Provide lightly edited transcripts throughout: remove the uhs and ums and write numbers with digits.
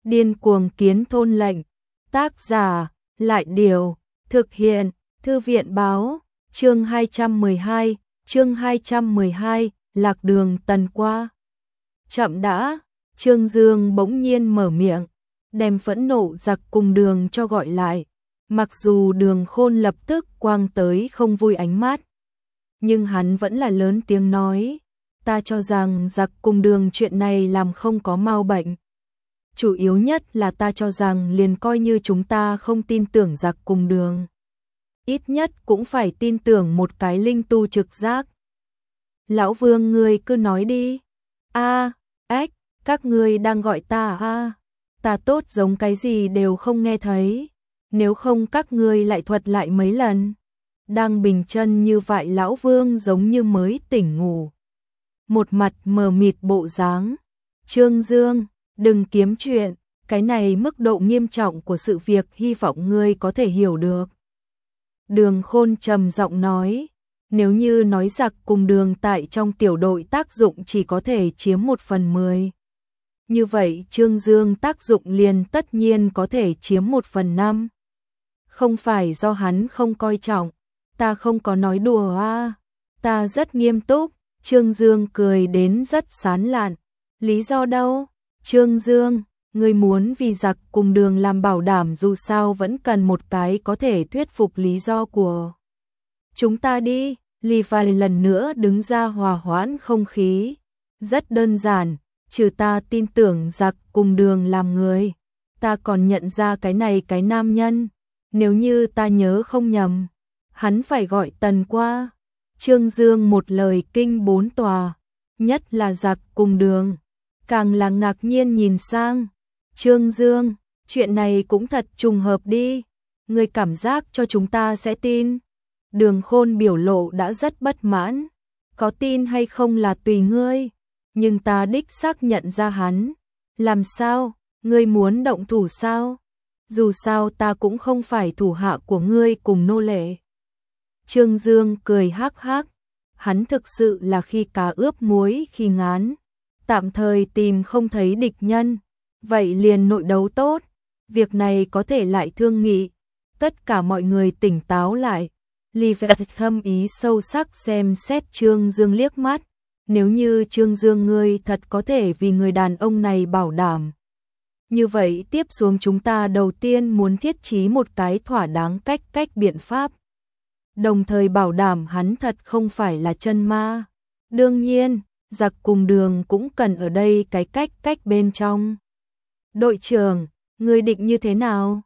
Điên cuồng kiến thôn lệnh. Tác giả, Lại Điều. Thực hiện, Thư viện Báo. Chương 212, Lạc Đường Tần Qua. Chậm đã, Trương Dương bỗng nhiên mở miệng, đem phẫn nộ giặc cùng Đường cho gọi lại. Mặc dù Đường Khôn lập tức quang tới không vui ánh mắt, nhưng hắn vẫn là lớn tiếng nói, ta cho rằng giặc cùng Đường chuyện này làm không có mau bệnh. Chủ yếu nhất là ta cho rằng liền coi như chúng ta không tin tưởng giặc cùng Đường, ít nhất cũng phải tin tưởng một cái linh tu trực giác. Lão Vương ngươi cứ nói đi. Các ngươi đang gọi ta ta tốt giống cái gì đều không nghe thấy, nếu không các ngươi lại thuật lại mấy lần. Đang bình chân như vậy Lão Vương giống như mới tỉnh ngủ, một mặt mờ mịt bộ dáng. Trương Dương, đừng kiếm chuyện, cái này mức độ nghiêm trọng của sự việc hy vọng ngươi có thể hiểu được. Đường Khôn trầm giọng nói, nếu như nói giặc cùng Đường tại trong tiểu đội tác dụng chỉ có thể chiếm 1/10. Như vậy Trương Dương tác dụng liền tất nhiên có thể chiếm 1/5. Không phải do hắn không coi trọng, ta không có nói đùa ta rất nghiêm túc. Trương Dương cười đến rất sán lạn. Lý do đâu? Trương Dương, ngươi muốn vì giặc cùng Đường làm bảo đảm, dù sao vẫn cần một cái có thể thuyết phục lý do của chúng ta đi. Levi lần nữa đứng ra hòa hoãn không khí. Rất đơn giản, trừ ta tin tưởng giặc cùng Đường làm người, ta còn nhận ra cái nam nhân. Nếu như ta nhớ không nhầm, hắn phải gọi Tần Qua. Trương Dương một lời kinh 4 tòa, nhất là giặc cùng Đường, càng là ngạc nhiên nhìn sang. Trương Dương, chuyện này cũng thật trùng hợp đi, ngươi cảm giác cho chúng ta sẽ tin. Đường Khôn biểu lộ đã rất bất mãn, có tin hay không là tùy ngươi, nhưng ta đích xác nhận ra hắn. Làm sao, ngươi muốn động thủ sao? Dù sao ta cũng không phải thủ hạ của ngươi cùng nô lệ. Trương Dương cười hắc hắc, hắn thực sự là khi cá ướp muối khi ngán, tạm thời tìm không thấy địch nhân, vậy liền nội đấu tốt, việc này có thể lại thương nghị. Tất cả mọi người tỉnh táo lại. Livet thâm ý sâu sắc xem xét Trương Dương liếc mắt, nếu như Trương Dương ngươi thật có thể vì người đàn ông này bảo đảm, như vậy tiếp xuống chúng ta đầu tiên muốn thiết trí một cái thỏa đáng cách biện pháp, đồng thời bảo đảm hắn thật không phải là chân ma. Đương nhiên, giặc cùng Đường cũng cần ở đây cái cách bên trong. Đội trưởng, ngươi định như thế nào?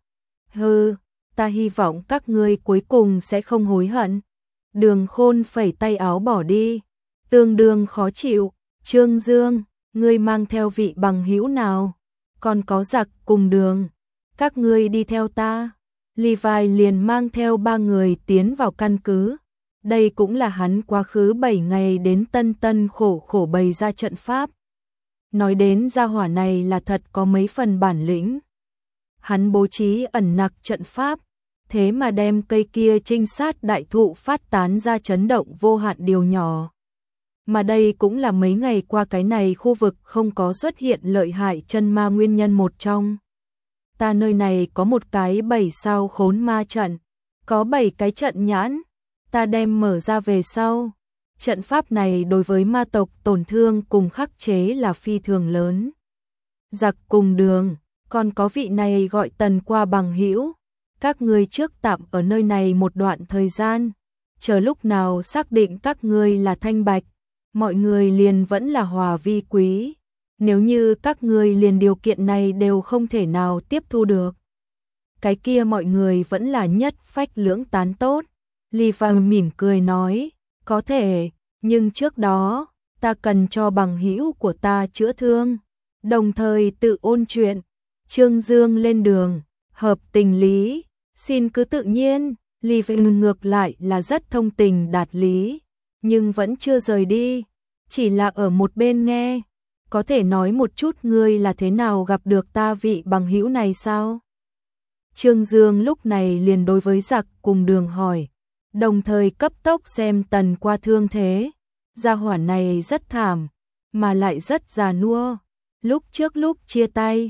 Ta hy vọng các ngươi cuối cùng sẽ không hối hận. Đường Khôn phẩy tay áo bỏ đi, tương đương khó chịu. Trương Dương, ngươi mang theo vị bằng hữu nào? Còn có giặc cùng Đường, các ngươi đi theo ta. Levi liền mang theo 3 người tiến vào căn cứ. Đây cũng là hắn quá khứ 7 ngày đến tân khổ bày ra trận pháp. Nói đến gia hỏa này là thật có mấy phần bản lĩnh. Hắn bố trí ẩn nặc trận pháp, thế mà đem cây kia trinh sát đại thụ phát tán ra chấn động vô hạn điều nhỏ. Mà đây cũng là mấy ngày qua cái này khu vực không có xuất hiện lợi hại chân ma nguyên nhân một trong. Ta nơi này có một cái 7 sao khốn ma trận, có 7 cái trận nhãn, ta đem mở ra về sau. Trận pháp này đối với ma tộc tổn thương cùng khắc chế là phi thường lớn. Giặc cùng Đường, còn có vị này gọi Tần Qua bằng hữu, các ngươi trước tạm ở nơi này một đoạn thời gian, chờ lúc nào xác định các ngươi là thanh bạch, mọi người liền vẫn là hòa vi quý. Nếu như các ngươi liền điều kiện này đều không thể nào tiếp thu được, cái kia mọi người vẫn là nhất phách lưỡng tán tốt. Levi mỉm cười nói, có thể, nhưng trước đó, ta cần cho bằng hữu của ta chữa thương, đồng thời tự ôn chuyện. Trương Dương lên đường, hợp tình lý, xin cứ tự nhiên. Levi ngược lại là rất thông tình đạt lý, nhưng vẫn chưa rời đi, chỉ là ở một bên nghe. Có thể nói một chút ngươi là thế nào gặp được ta vị bằng hữu này sao? Trương Dương lúc này liền đối với giặc cùng Đường hỏi, đồng thời cấp tốc xem Tần Qua thương thế. Gia hỏa này rất thảm, mà lại rất già nua. Lúc trước lúc chia tay,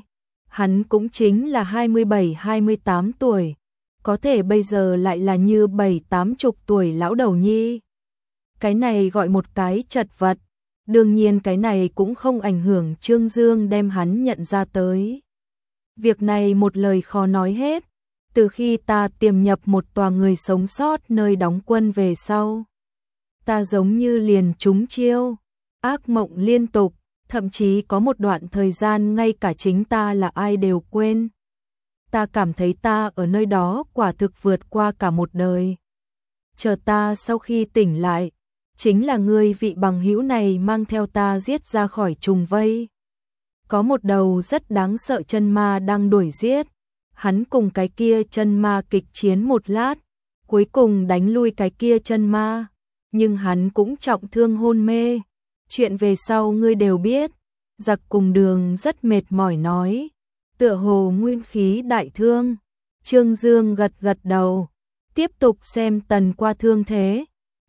hắn cũng chính là 27-28 tuổi, có thể bây giờ lại là như 7-80 tuổi lão đầu nhi. Cái này gọi một cái chật vật, đương nhiên cái này cũng không ảnh hưởng Trương Dương đem hắn nhận ra tới. Việc này một lời khó nói hết, từ khi ta tiềm nhập một tòa người sống sót nơi đóng quân về sau. Ta giống như liền trúng chiêu, ác mộng liên tục, thậm chí có một đoạn thời gian ngay cả chính ta là ai đều quên. Ta cảm thấy ta ở nơi đó quả thực vượt qua cả một đời. Chờ ta sau khi tỉnh lại, chính là người vị bằng hữu này mang theo ta giết ra khỏi trùng vây. Có một đầu rất đáng sợ chân ma đang đuổi giết, hắn cùng cái kia chân ma kịch chiến một lát, cuối cùng đánh lui cái kia chân ma, nhưng hắn cũng trọng thương hôn mê. Chuyện về sau ngươi đều biết. Giặc cùng Đường rất mệt mỏi nói, tựa hồ nguyên khí đại thương. Trương Dương gật gật đầu, tiếp tục xem Tần Qua thương thế.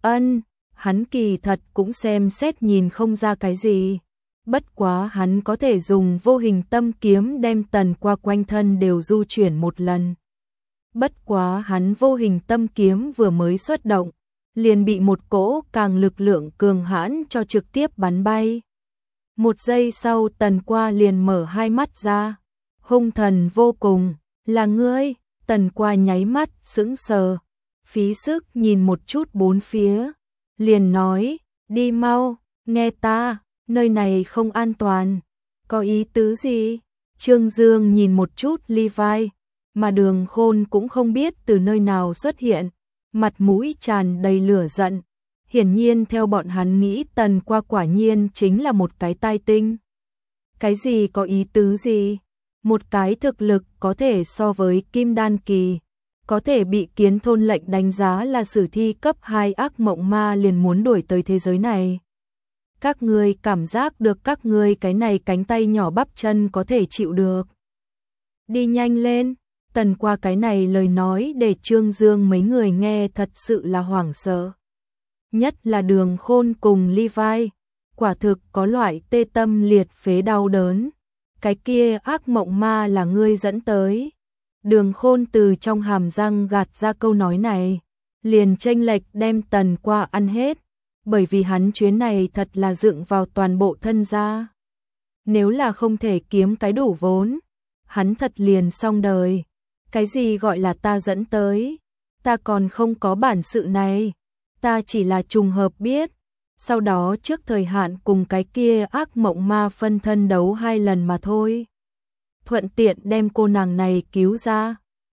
Hắn kỳ thật cũng xem xét nhìn không ra cái gì. Bất quá hắn có thể dùng vô hình tâm kiếm đem Tần Qua quanh thân đều du chuyển một lần. Bất quá hắn vô hình tâm kiếm vừa mới xuất động, liền bị một cỗ càng lực lượng cường hãn cho trực tiếp bắn bay. Một giây sau Tần Qua liền mở hai mắt ra, hung thần vô cùng, là ngươi. Tần Qua nháy mắt sững sờ, phí sức nhìn một chút bốn phía, liền nói, đi mau, nghe ta, nơi này không an toàn. Có ý tứ gì? Trương Dương nhìn một chút Levi, mà Đường Khôn cũng không biết từ nơi nào xuất hiện, mặt mũi tràn đầy lửa giận. Hiển nhiên theo bọn hắn nghĩ Tần Qua quả nhiên chính là một cái tai tinh. Cái gì có ý tứ gì? Một cái thực lực có thể so với Kim Đan kỳ, có thể bị Kiến Thôn lệnh đánh giá là sử thi cấp 2 ác mộng ma liền muốn đuổi tới thế giới này. Các ngươi cảm giác được các ngươi cái này cánh tay nhỏ bắp chân có thể chịu được. Đi nhanh lên. Tần Qua cái này lời nói để Trương Dương mấy người nghe thật sự là hoảng sợ. Nhất là Đường Khôn cùng Levi, quả thực có loại tê tâm liệt phế đau đớn. Cái kia ác mộng ma là ngươi dẫn tới. Đường Khôn từ trong hàm răng gạt ra câu nói này, liền chênh lệch đem Tần Qua ăn hết, bởi vì hắn chuyến này thật là dựng vào toàn bộ thân gia. Nếu là không thể kiếm cái đủ vốn, hắn thật liền xong đời. Cái gì gọi là ta dẫn tới? Ta còn không có bản sự này. Ta chỉ là trùng hợp biết. Sau đó trước thời hạn cùng cái kia ác mộng ma phân thân đấu 2 lần mà thôi. Thuận tiện đem cô nàng này cứu ra.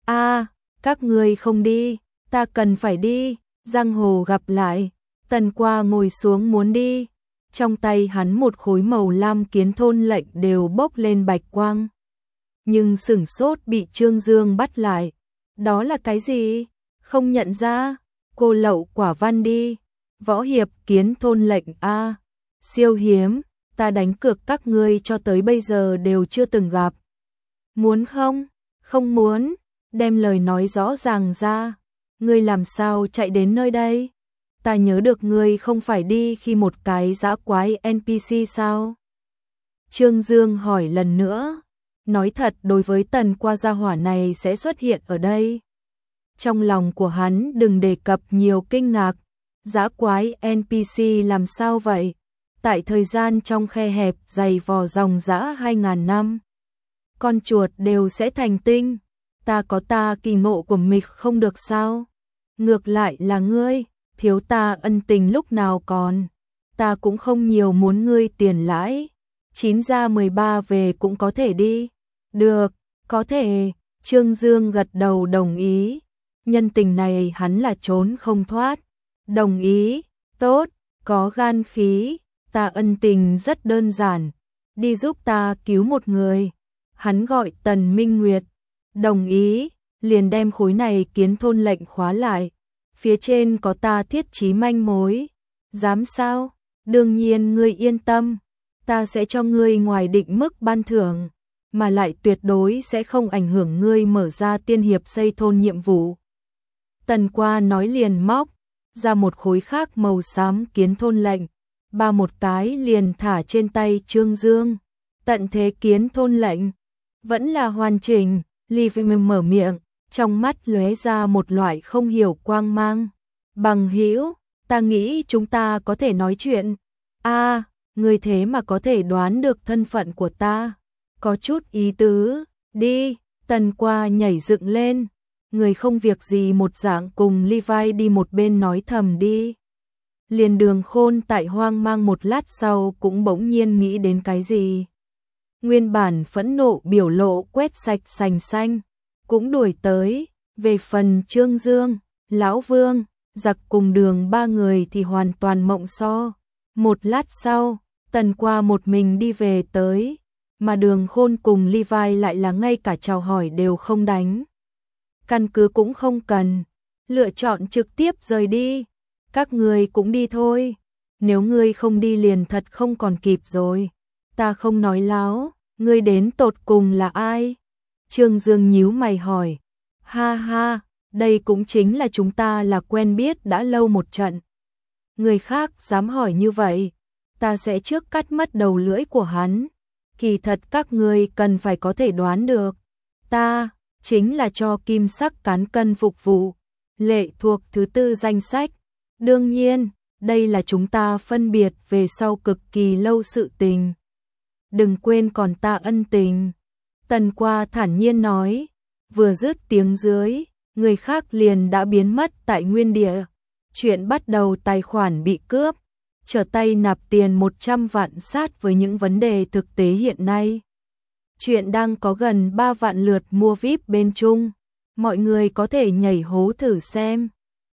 Các ngươi không đi. Ta cần phải đi. Giang hồ gặp lại. Tần Qua ngồi xuống muốn đi. Trong tay hắn một khối màu lam Kiến Thôn lệnh đều bốc lên bạch quang. Nhưng sửng sốt bị Trương Dương bắt lại. Đó là cái gì? Không nhận ra. Cô lậu quả văn đi. Võ hiệp Kiến Thôn lệnh a, siêu hiếm, ta đánh cược các ngươi cho tới bây giờ đều chưa từng gặp. Muốn không? Không muốn. Đem lời nói rõ ràng ra. Ngươi làm sao chạy đến nơi đây? Ta nhớ được ngươi không phải đi khi một cái dã quái NPC sao? Trương Dương hỏi lần nữa. Nói thật đối với Tần Qua gia hỏa này sẽ xuất hiện ở đây. Trong lòng của hắn đừng đề cập nhiều kinh ngạc. Dã quái NPC làm sao vậy? Tại thời gian trong khe hẹp dày vò dòng dã 2000 năm. Con chuột đều sẽ thành tinh. Ta có ta kỳ ngộ của mình không được sao? Ngược lại là ngươi, thiếu ta ân tình lúc nào còn. Ta cũng không nhiều muốn ngươi tiền lãi. 9 ra 13 về cũng có thể đi. Được, có thể. Trương Dương gật đầu đồng ý. Nhân tình này hắn là trốn không thoát. Đồng ý, tốt, có gan khí. Ta ân tình rất đơn giản. Đi giúp ta cứu một người. Hắn gọi Tần Minh Nguyệt. Đồng ý, liền đem khối này Kiến Thôn lệnh khóa lại. Phía trên có ta thiết chí manh mối. Dám sao? Đương nhiên ngươi yên tâm. Ta sẽ cho ngươi ngoài định mức ban thưởng, mà lại tuyệt đối sẽ không ảnh hưởng ngươi mở ra tiên hiệp xây thôn nhiệm vụ. Tần Qua nói liền móc ra một khối khác màu xám Kiến Thôn lệnh, ba một cái liền thả trên tay Trương Dương. Tận thế Kiến Thôn lệnh. Vẫn là hoàn chỉnh, Livy mở miệng, trong mắt lóe ra một loại không hiểu quang mang. Bằng hữu, ta nghĩ chúng ta có thể nói chuyện. À, ngươi thế mà có thể đoán được thân phận của ta. Có chút ý tứ, đi, Tần Qua nhảy dựng lên. Người không việc gì một dạng cùng Levi đi một bên nói thầm đi. Liền Đường Khôn tại hoang mang một lát sau cũng bỗng nhiên nghĩ đến cái gì. Nguyên bản phẫn nộ biểu lộ quét sạch sành xanh, cũng đuổi tới. Về phần Trương Dương, Lão Vương, Giặc cùng Đường ba người thì hoàn toàn mộng so. Một lát sau, Tần Qua một mình đi về tới, mà Đường Khôn cùng Levi lại là ngay cả chào hỏi đều không đánh. Căn cứ cũng không cần, lựa chọn trực tiếp rời đi. Các người cũng đi thôi, nếu ngươi không đi liền thật không còn kịp rồi. Ta không nói láo, ngươi đến tột cùng là ai? Trương Dương nhíu mày hỏi. Ha ha, đây cũng chính là chúng ta là quen biết đã lâu một trận. Người khác dám hỏi như vậy, ta sẽ trước cắt mất đầu lưỡi của hắn. Kỳ thật các ngươi cần phải có thể đoán được. Ta chính là cho Kim Sắc cán cân phục vụ, lệ thuộc thứ tư danh sách. Đương nhiên, đây là chúng ta phân biệt về sau cực kỳ lâu sự tình. Đừng quên còn ta ân tình. Tần Qua thản nhiên nói, vừa dứt tiếng dưới, người khác liền đã biến mất tại nguyên địa. Chuyện bắt đầu tài khoản bị cướp, trở tay nạp tiền 100 vạn sát với những vấn đề thực tế hiện nay. Chuyện đang có gần 3 vạn lượt mua VIP bên Trung, mọi người có thể nhảy hố thử xem.